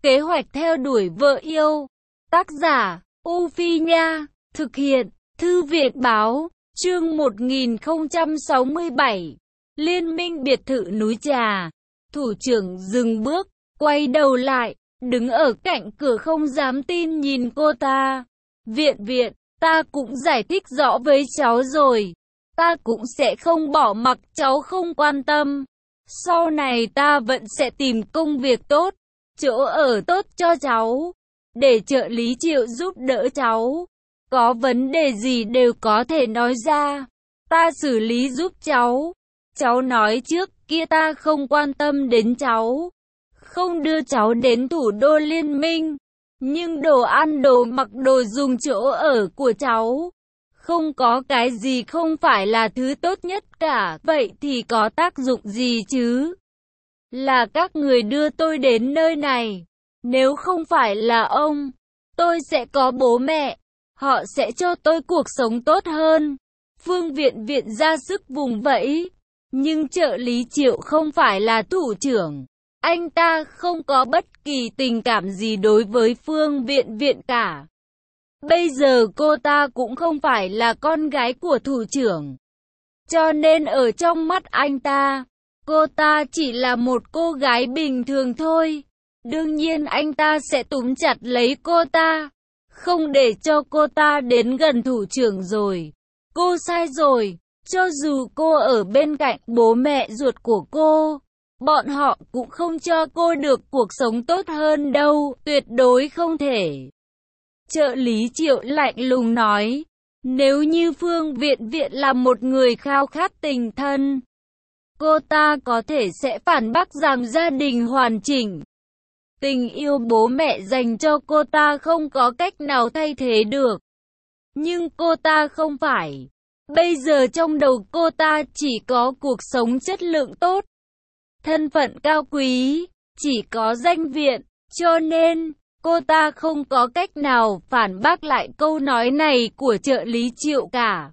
Kế hoạch theo đuổi vợ yêu. Tác giả, U Phi Nha. Thực hiện, Thư viện Báo. Chương 1067. Liên minh biệt thự núi Trà. Thủ trưởng dừng bước, quay đầu lại, đứng ở cạnh cửa không dám tin nhìn cô ta. Viện, ta cũng giải thích rõ với cháu rồi. Ta cũng sẽ không bỏ mặc cháu không quan tâm. Sau này ta vẫn sẽ tìm công việc tốt, chỗ ở tốt cho cháu, để trợ lý Triệu giúp đỡ cháu. Có vấn đề gì đều có thể nói ra, ta xử lý giúp cháu. Cháu nói trước kia ta không quan tâm đến cháu, không đưa cháu đến thủ đô liên minh. Nhưng đồ ăn, đồ mặc, đồ dùng, chỗ ở của cháu, không có cái gì không phải là thứ tốt nhất cả. Vậy thì có tác dụng gì chứ? Là các người đưa tôi đến nơi này. Nếu không phải là ông, tôi sẽ có bố mẹ. Họ sẽ cho tôi cuộc sống tốt hơn. Phương Viện ra sức vùng vẫy. Nhưng trợ lý Triệu không phải là thủ trưởng. Anh ta không có bất kỳ tình cảm gì đối với Phương Viện cả. Bây giờ cô ta cũng không phải là con gái của thủ trưởng. Cho nên ở trong mắt anh ta, cô ta chỉ là một cô gái bình thường thôi. Đương nhiên anh ta sẽ túm chặt lấy cô ta, không để cho cô ta đến gần thủ trưởng rồi. Cô sai rồi, cho dù cô ở bên cạnh bố mẹ ruột của cô, bọn họ cũng không cho cô được cuộc sống tốt hơn đâu, tuyệt đối không thể. Trợ lý Triệu lạnh lùng nói, nếu như Phương Viện là một người khao khát tình thân, cô ta có thể sẽ phản bác rằng gia đình hoàn chỉnh, tình yêu bố mẹ dành cho cô ta không có cách nào thay thế được. Nhưng cô ta không phải. Bây giờ trong đầu cô ta chỉ có cuộc sống chất lượng tốt, thân phận cao quý, chỉ có danh viện, cho nên cô ta không có cách nào phản bác lại câu nói này của trợ lý Triệu cả.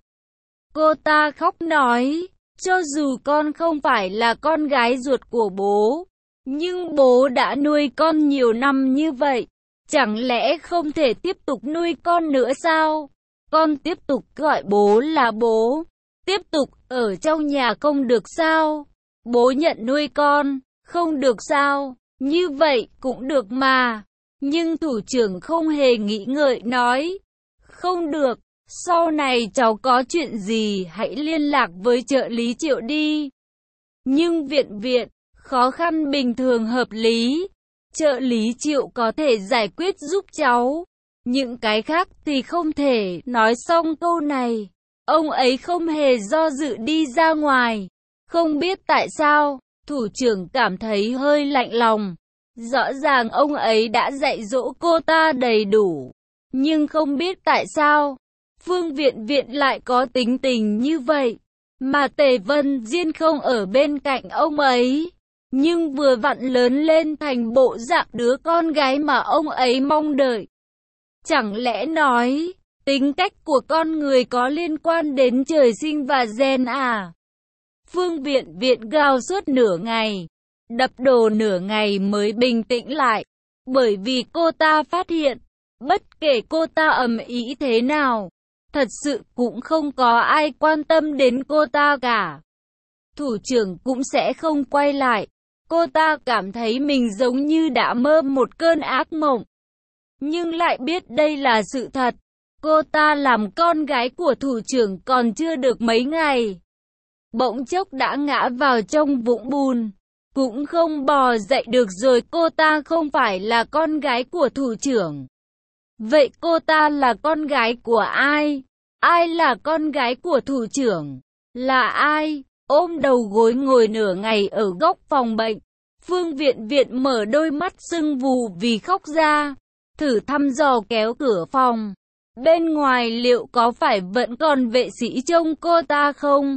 Cô ta khóc nói, cho dù con không phải là con gái ruột của bố, nhưng bố đã nuôi con nhiều năm như vậy, chẳng lẽ không thể tiếp tục nuôi con nữa sao? Con tiếp tục gọi bố là bố, tiếp tục ở trong nhà không được sao? Bố nhận nuôi con, không được sao? Như vậy cũng được mà. Nhưng thủ trưởng không hề nghĩ ngợi nói, không được, sau này cháu có chuyện gì hãy liên lạc với trợ lý Triệu đi. Nhưng viện, khó khăn bình thường hợp lý, trợ lý Triệu có thể giải quyết giúp cháu. Những cái khác thì không thể. Nói xong câu này, ông ấy không hề do dự đi ra ngoài. Không biết tại sao, thủ trưởng cảm thấy hơi lạnh lòng. Rõ ràng ông ấy đã dạy dỗ cô ta đầy đủ. Nhưng không biết tại sao, Phương Viện lại có tính tình như vậy. Mà Tề Vân Diên không ở bên cạnh ông ấy. Nhưng vừa vặn lớn lên thành bộ dạng đứa con gái mà ông ấy mong đợi. Chẳng lẽ nói, tính cách của con người có liên quan đến trời sinh và gen à? Phương Viện gào suốt nửa ngày, đập đồ nửa ngày mới bình tĩnh lại. Bởi vì cô ta phát hiện, bất kể cô ta ầm ĩ thế nào, thật sự cũng không có ai quan tâm đến cô ta cả. Thủ trưởng cũng sẽ không quay lại. Cô ta cảm thấy mình giống như đã mơ một cơn ác mộng. Nhưng lại biết đây là sự thật. Cô ta làm con gái của thủ trưởng còn chưa được mấy ngày, bỗng chốc đã ngã vào trong vũng bùn, cũng không bò dậy được rồi. Cô ta không phải là con gái của thủ trưởng. Vậy cô ta là con gái của ai? Ai là con gái của thủ trưởng? Là ai? Ôm đầu gối ngồi nửa ngày ở góc phòng bệnh. Phương Viện mở đôi mắt sưng vù vì khóc ra, thử thăm dò kéo cửa phòng. Bên ngoài liệu có phải vẫn còn vệ sĩ trông cô ta không?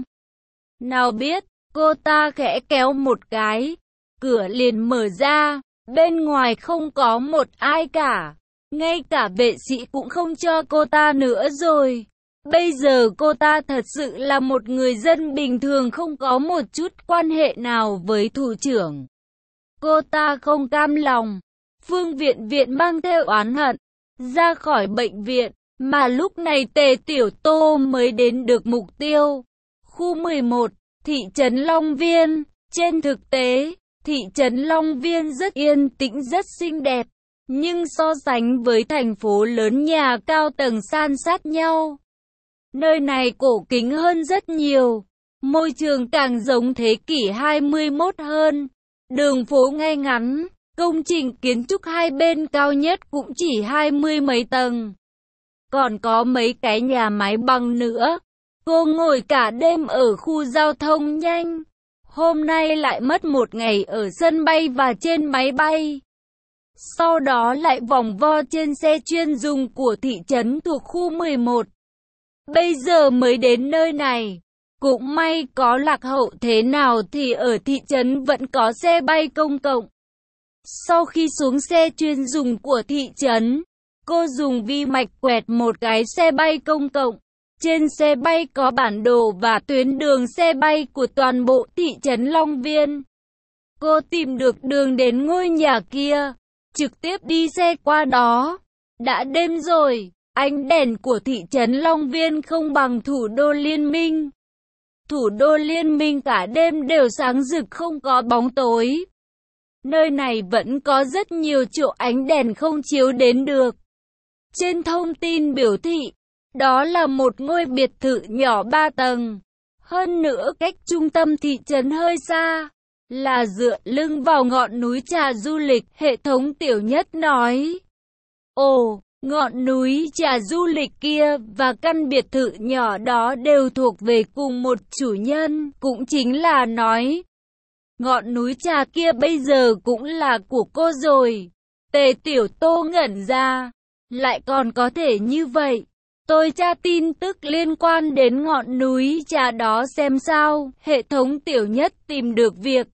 Nào biết, cô ta khẽ kéo một cái, cửa liền mở ra, bên ngoài không có một ai cả. Ngay cả vệ sĩ cũng không cho cô ta nữa rồi. Bây giờ cô ta thật sự là một người dân bình thường, không có một chút quan hệ nào với thủ trưởng. Cô ta không cam lòng. Phương Viện Viện mang theo oán hận, ra khỏi bệnh viện, mà lúc này Tề Tiểu Tô mới đến được mục tiêu. Khu 11, thị trấn Long Viên. Trên thực tế, thị trấn Long Viên rất yên tĩnh, rất xinh đẹp, nhưng so sánh với thành phố lớn nhà cao tầng san sát nhau, nơi này cổ kính hơn rất nhiều. Môi trường càng giống thế kỷ 21 hơn. Đường phố ngay ngắn, công trình kiến trúc hai bên cao nhất cũng chỉ 20 mấy tầng. Còn có mấy cái nhà máy bằng nữa. Cô ngồi cả đêm ở khu giao thông nhanh. Hôm nay lại mất một ngày ở sân bay và trên máy bay. Sau đó lại vòng vo trên xe chuyên dùng của thị trấn thuộc khu 11. Bây giờ mới đến nơi này. Cũng may có lạc hậu thế nào thì ở thị trấn vẫn có xe bay công cộng. Sau khi xuống xe chuyên dùng của thị trấn, cô dùng vi mạch quẹt một cái xe bay công cộng. Trên xe bay có bản đồ và tuyến đường xe bay của toàn bộ thị trấn Long Viên. Cô tìm được đường đến ngôi nhà kia, trực tiếp đi xe qua đó. Đã đêm rồi, ánh đèn của thị trấn Long Viên không bằng thủ đô Liên minh. Thủ đô Liên minh cả đêm đều sáng rực không có bóng tối. Nơi này vẫn có rất nhiều chỗ ánh đèn không chiếu đến được. Trên thông tin biểu thị, đó là một ngôi biệt thự nhỏ 3 tầng. Hơn nữa cách trung tâm thị trấn hơi xa, là dựa lưng vào ngọn núi trà du lịch, hệ thống Tiểu Nhất nói. Ồ, ngọn núi trà du lịch kia và căn biệt thự nhỏ đó đều thuộc về cùng một chủ nhân, cũng chính là nói. Ngọn núi trà kia bây giờ cũng là của cô rồi. Tề Tiểu Tô ngẩn ra, lại còn có thể như vậy. Tôi tra tin tức liên quan đến ngọn núi trà đó xem sao. Hệ thống Tiểu Nhất tìm được việc,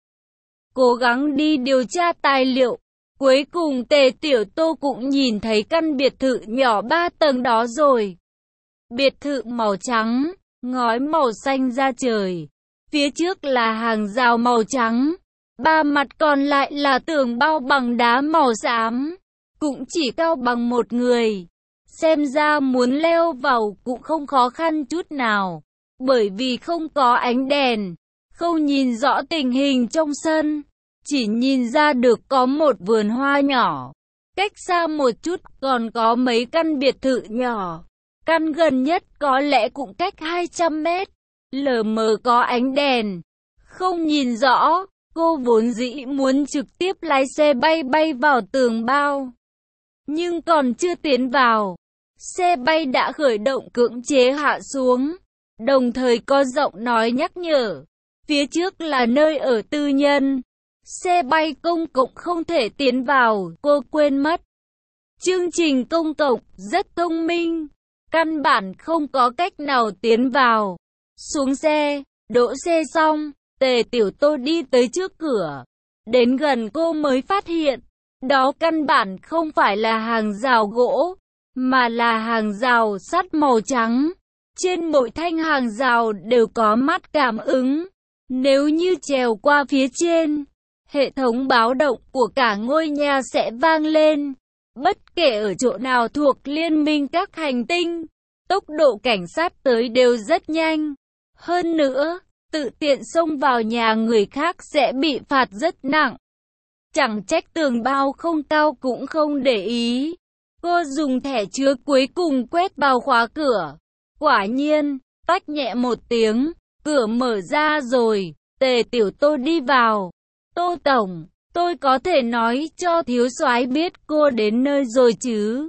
cố gắng đi điều tra tài liệu. Cuối cùng Tề Tiểu Tô cũng nhìn thấy căn biệt thự nhỏ 3 tầng đó rồi. Biệt thự màu trắng, ngói màu xanh da trời. Phía trước là hàng rào màu trắng. Ba mặt còn lại là tường bao bằng đá màu xám. Cũng chỉ cao bằng một người. Xem ra muốn leo vào cũng không khó khăn chút nào. Bởi vì không có ánh đèn, không nhìn rõ tình hình trong sân. Chỉ nhìn ra được có một vườn hoa nhỏ. Cách xa một chút còn có mấy căn biệt thự nhỏ. Căn gần nhất có lẽ cũng cách 200 mét. Lờ mờ có ánh đèn. Không nhìn rõ. Cô vốn dĩ muốn trực tiếp lái xe bay vào tường bao. Nhưng còn chưa tiến vào, xe bay đã khởi động cưỡng chế hạ xuống. Đồng thời có giọng nói nhắc nhở. Phía trước là nơi ở tư nhân. Xe bay công cộng không thể tiến vào, cô quên mất. Chương trình công cộng rất thông minh, căn bản không có cách nào tiến vào. Xuống xe, đỗ xe xong, Tề Tiểu Tô đi tới trước cửa. Đến gần cô mới phát hiện, đó căn bản không phải là hàng rào gỗ, mà là hàng rào sắt màu trắng. Trên mỗi thanh hàng rào đều có mắt cảm ứng. Nếu như trèo qua phía trên, hệ thống báo động của cả ngôi nhà sẽ vang lên. Bất kể ở chỗ nào thuộc liên minh các hành tinh, tốc độ cảnh sát tới đều rất nhanh. Hơn nữa, tự tiện xông vào nhà người khác sẽ bị phạt rất nặng. Chẳng trách tường bao không cao cũng không để ý. Cô dùng thẻ chứa cuối cùng quét vào khóa cửa. Quả nhiên, tách nhẹ một tiếng, cửa mở ra rồi. Tề Tiểu Tô đi vào. Tô Tổng, tôi có thể nói cho thiếu soái biết cô đến nơi rồi chứ?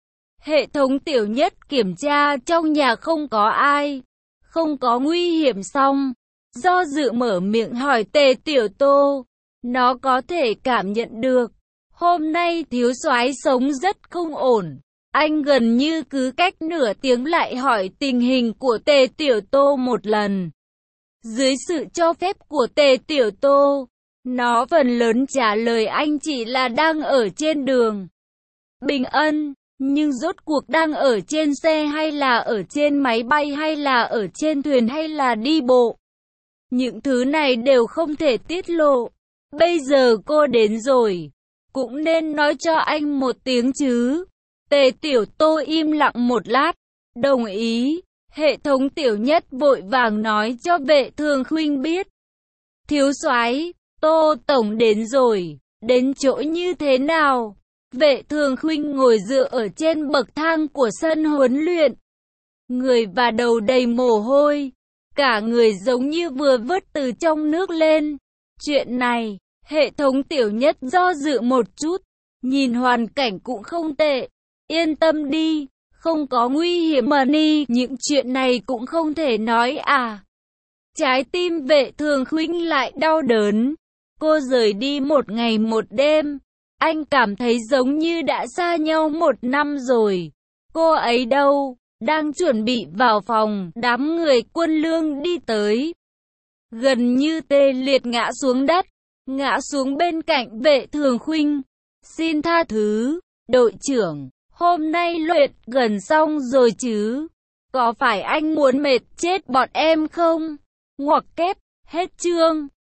Hệ thống Tiểu Nhất kiểm tra trong nhà không có ai, không có nguy hiểm xong. Do dự mở miệng hỏi Tề Tiểu Tô, nó có thể cảm nhận được. Hôm nay thiếu soái sống rất không ổn. Anh gần như cứ cách nửa tiếng lại hỏi tình hình của Tề Tiểu Tô một lần. Dưới sự cho phép của Tề Tiểu Tô, nó phần lớn trả lời anh chỉ là đang ở trên đường. Bình Ân, nhưng rốt cuộc đang ở trên xe hay là ở trên máy bay hay là ở trên thuyền hay là đi bộ. Những thứ này đều không thể tiết lộ. Bây giờ cô đến rồi. cũng nên nói cho anh một tiếng chứ. Tề Tiểu Tô im lặng một lát, đồng ý. Hệ thống Tiểu Nhất vội vàng nói cho Vệ Thường Khuynh biết. Thiếu soái, Tô tổng đến rồi, đến chỗ như thế nào? Vệ Thường Khuynh ngồi dựa ở trên bậc thang của sân huấn luyện, người và đầu đầy mồ hôi, cả người giống như vừa vớt từ trong nước lên. Chuyện này, hệ thống Tiểu Nhất do dự một chút, nhìn hoàn cảnh cũng không tệ. Yên tâm đi, không có nguy hiểm mà ni, những chuyện này cũng không thể nói à. Trái tim Vệ Thường Khuynh lại đau đớn. Cô rời đi một ngày một đêm, anh cảm thấy giống như đã xa nhau một năm rồi. Cô ấy đâu? Đang chuẩn bị vào phòng, đám người Quân Lương đi tới. Gần như tê liệt ngã xuống đất, ngã xuống bên cạnh Vệ Thường Khuynh. Xin tha thứ, đội trưởng, hôm nay luyện gần xong rồi chứ? Có phải anh muốn mệt chết bọn em không? Ngoặc kép, hết chương.